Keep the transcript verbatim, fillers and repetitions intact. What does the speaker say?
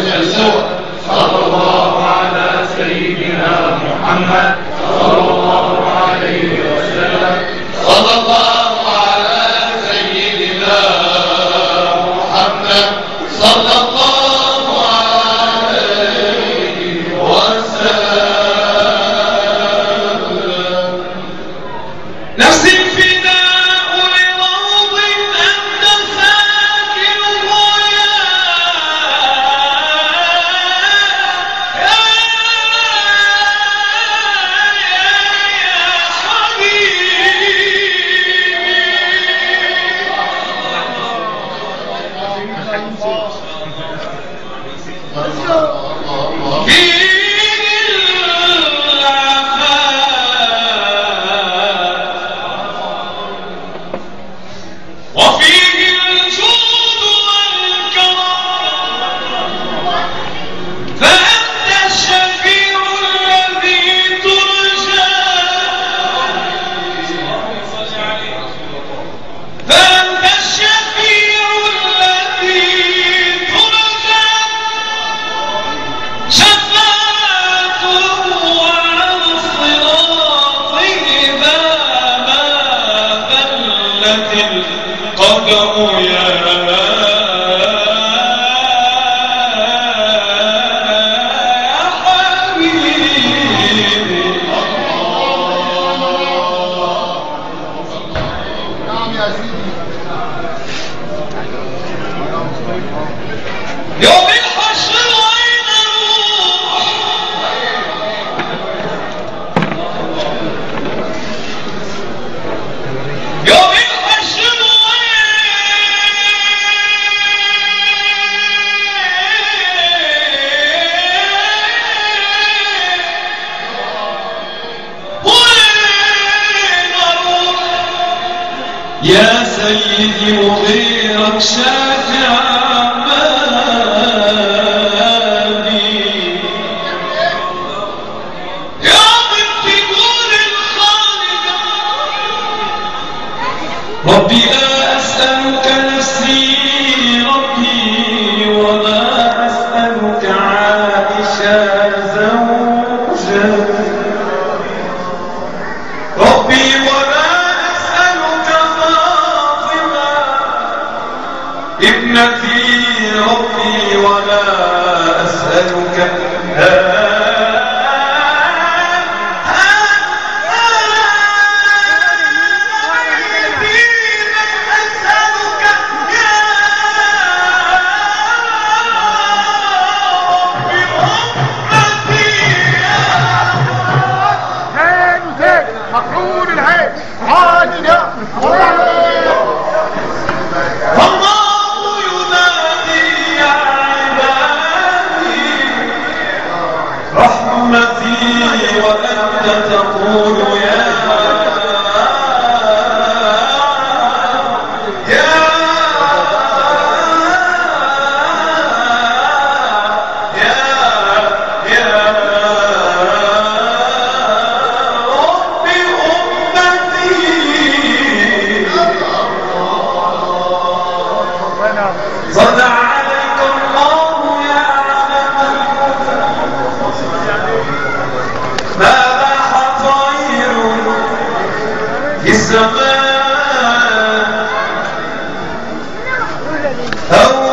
سوى. صلى الله على سيدنا محمد صلى الله عليه وسلم. صلى الله على سيدنا محمد صلى الله عليه وسلم. نفسي يوم الحشر وين اروح يوم الحشر وين اروح يا سيدي وغيرك شافع ربي لا أسألك نفسي ربي ولا أسألك عائشة زوجة ربي ولا أسألك فاطمة ابنتي ربي ولا أسألك مقرون العين عادنا الله ينادي يا عبادي رحمتي وأنت تقول يا صلى عليك الله يا ما باح طير في السماء